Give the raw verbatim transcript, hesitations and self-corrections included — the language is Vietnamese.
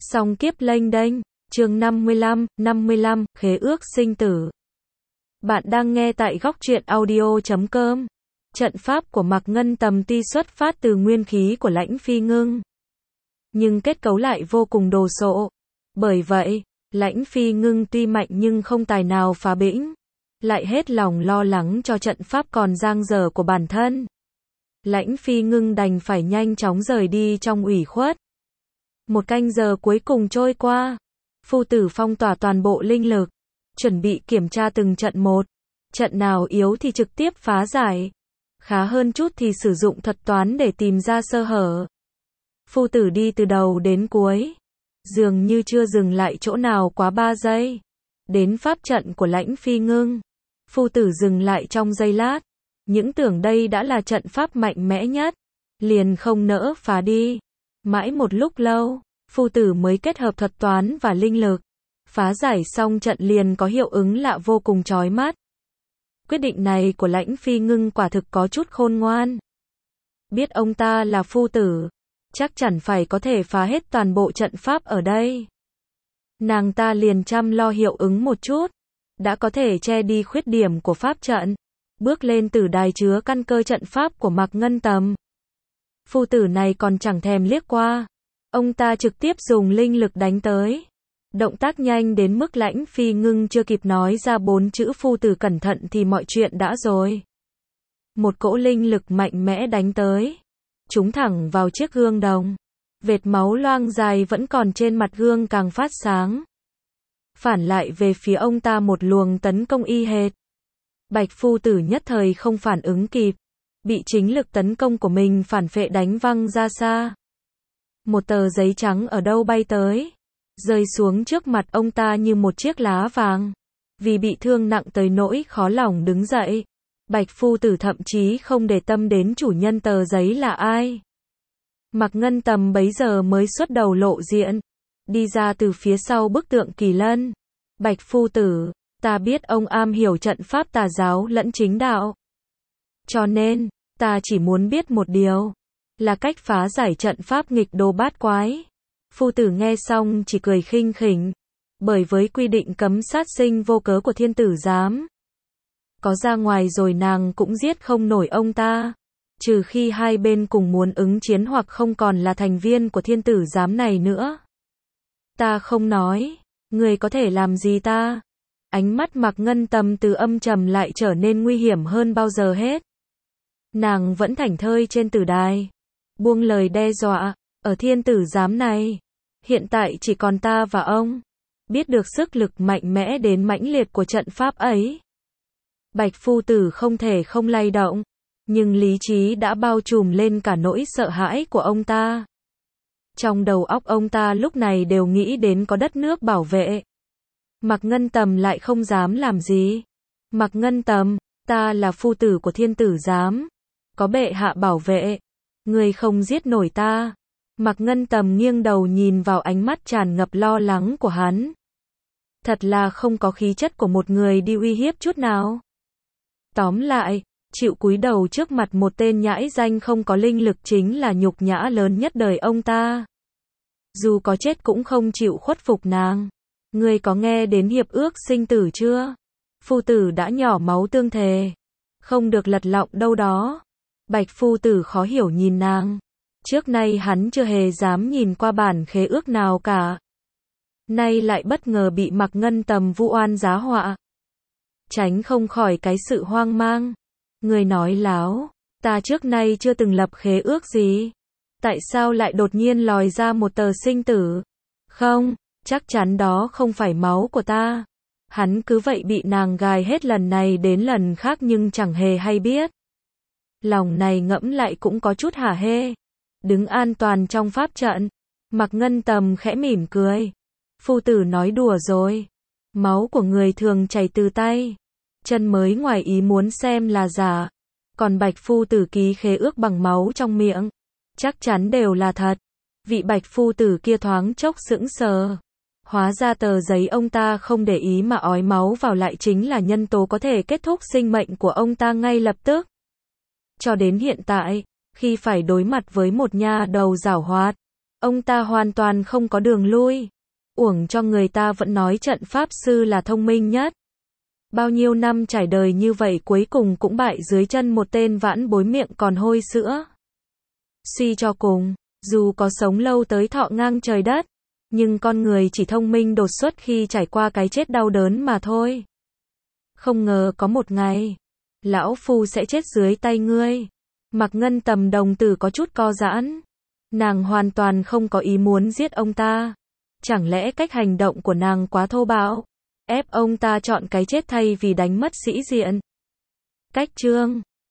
Song kiếp lênh đênh, chương năm mươi lăm, năm mươi lăm, khế ước sinh tử. Bạn đang nghe tại góc truyện audio chấm com. Trận pháp của Mạc Ngân Tầm tuy xuất phát từ nguyên khí của Lãnh Phi Ngưng, nhưng kết cấu lại vô cùng đồ sộ. Bởi vậy, Lãnh Phi Ngưng tuy mạnh nhưng không tài nào phá bĩnh, lại hết lòng lo lắng cho trận pháp còn dang dở của bản thân. Lãnh Phi Ngưng đành phải nhanh chóng rời đi trong ủy khuất. Một canh giờ cuối cùng trôi qua, phu tử phong tỏa toàn bộ linh lực, chuẩn bị kiểm tra từng trận một. Trận nào yếu thì trực tiếp phá giải, khá hơn chút thì sử dụng thuật toán để tìm ra sơ hở. Phu tử đi từ đầu đến cuối, dường như chưa dừng lại chỗ nào quá ba giây. Đến pháp trận của Lãnh Phi Ngưng, phu tử dừng lại trong giây lát, những tưởng đây đã là trận pháp mạnh mẽ nhất, liền không nỡ phá đi. Mãi một lúc lâu, phu tử mới kết hợp thuật toán và linh lực, phá giải xong trận liền có hiệu ứng lạ vô cùng chói mắt. Quyết định này của Lãnh Phi Ngưng quả thực có chút khôn ngoan. Biết ông ta là phu tử, chắc chắn phải có thể phá hết toàn bộ trận pháp ở đây. Nàng ta liền chăm lo hiệu ứng một chút, đã có thể che đi khuyết điểm của pháp trận, bước lên từ đài chứa căn cơ trận pháp của Mạc Ngân Tầm. Phu tử này còn chẳng thèm liếc qua, ông ta trực tiếp dùng linh lực đánh tới. Động tác nhanh đến mức Lãnh Phi Ngưng chưa kịp nói ra bốn chữ phu tử cẩn thận thì mọi chuyện đã rồi. Một cỗ linh lực mạnh mẽ đánh tới, trúng thẳng vào chiếc gương đồng. Vệt máu loang dài vẫn còn trên mặt gương càng phát sáng. Phản lại về phía ông ta một luồng tấn công y hệt. Bạch phu tử nhất thời không phản ứng kịp, bị chính lực tấn công của mình phản phệ đánh văng ra xa. Một tờ giấy trắng ở đâu bay tới, rơi xuống trước mặt ông ta như một chiếc lá vàng. Vì bị thương nặng tới nỗi khó lòng đứng dậy, Bạch phu tử thậm chí không để tâm đến chủ nhân tờ giấy là ai. Mạc Ngân Tầm bấy giờ mới xuất đầu lộ diện, đi ra từ phía sau bức tượng kỳ lân. Bạch phu tử, ta biết ông am hiểu trận pháp tà giáo lẫn chính đạo, cho nên, ta chỉ muốn biết một điều, là cách phá giải trận pháp nghịch đồ bát quái. Phu tử nghe xong chỉ cười khinh khỉnh, bởi với quy định cấm sát sinh vô cớ của thiên tử giám, có ra ngoài rồi nàng cũng giết không nổi ông ta, trừ khi hai bên cùng muốn ứng chiến hoặc không còn là thành viên của thiên tử giám này nữa. Ta không nói, người có thể làm gì ta? Ánh mắt Mạc Ngân Tầm từ âm trầm lại trở nên nguy hiểm hơn bao giờ hết. Nàng vẫn thảnh thơi trên tử đài, buông lời đe dọa, ở thiên tử giám này, hiện tại chỉ còn ta và ông, biết được sức lực mạnh mẽ đến mãnh liệt của trận pháp ấy. Bạch phu tử không thể không lay động, nhưng lý trí đã bao trùm lên cả nỗi sợ hãi của ông ta. Trong đầu óc ông ta lúc này đều nghĩ đến có đất nước bảo vệ. Mạc Ngân Tầm lại không dám làm gì. Mạc Ngân Tầm, ta là phu tử của thiên tử giám, có bệ hạ bảo vệ, người không giết nổi ta. Mạc Ngân Tầm nghiêng đầu nhìn vào ánh mắt tràn ngập lo lắng của hắn. Thật là không có khí chất của một người đi uy hiếp chút nào. Tóm lại, chịu cúi đầu trước mặt một tên nhãi danh không có linh lực chính là nhục nhã lớn nhất đời ông ta. Dù có chết cũng không chịu khuất phục nàng. Ngươi có nghe đến hiệp ước sinh tử chưa? Phu tử đã nhỏ máu tương thề, không được lật lọng đâu đó. Bạch phu tử khó hiểu nhìn nàng. Trước nay hắn chưa hề dám nhìn qua bản khế ước nào cả. Nay lại bất ngờ bị Mạc Ngân Tầm vu oan giá họa. Tránh không khỏi cái sự hoang mang. Người nói láo, ta trước nay chưa từng lập khế ước gì. Tại sao lại đột nhiên lòi ra một tờ sinh tử? Không, chắc chắn đó không phải máu của ta. Hắn cứ vậy bị nàng gài hết lần này đến lần khác nhưng chẳng hề hay biết. Lòng này ngẫm lại cũng có chút hả hê. Đứng an toàn trong pháp trận, Mạc Ngân Tầm khẽ mỉm cười. Phu tử nói đùa rồi. Máu của người thường chảy từ tay chân mới ngoài ý muốn xem là giả. Còn Bạch phu tử ký khế ước bằng máu trong miệng, chắc chắn đều là thật. Vị Bạch phu tử kia thoáng chốc sững sờ. Hóa ra tờ giấy ông ta không để ý mà ói máu vào lại chính là nhân tố có thể kết thúc sinh mệnh của ông ta ngay lập tức. Cho đến hiện tại, khi phải đối mặt với một nha đầu giảo hoạt, Ông ta hoàn toàn không có đường lui. Uổng cho người ta vẫn nói trận pháp sư là thông minh nhất. Bao nhiêu năm trải đời như vậy cuối cùng cũng bại dưới chân một tên vãn bối miệng còn hôi sữa. Suy cho cùng, dù có sống lâu tới thọ ngang trời đất, nhưng con người chỉ thông minh đột xuất khi trải qua cái chết đau đớn mà thôi. Không ngờ có một ngày, lão phu sẽ chết dưới tay ngươi. Mạc Ngân Tầm đồng tử có chút co giãn. Nàng hoàn toàn không có ý muốn giết ông ta. Chẳng lẽ cách hành động của nàng quá thô bạo, ép ông ta chọn cái chết thay vì đánh mất sĩ diện? Cách chương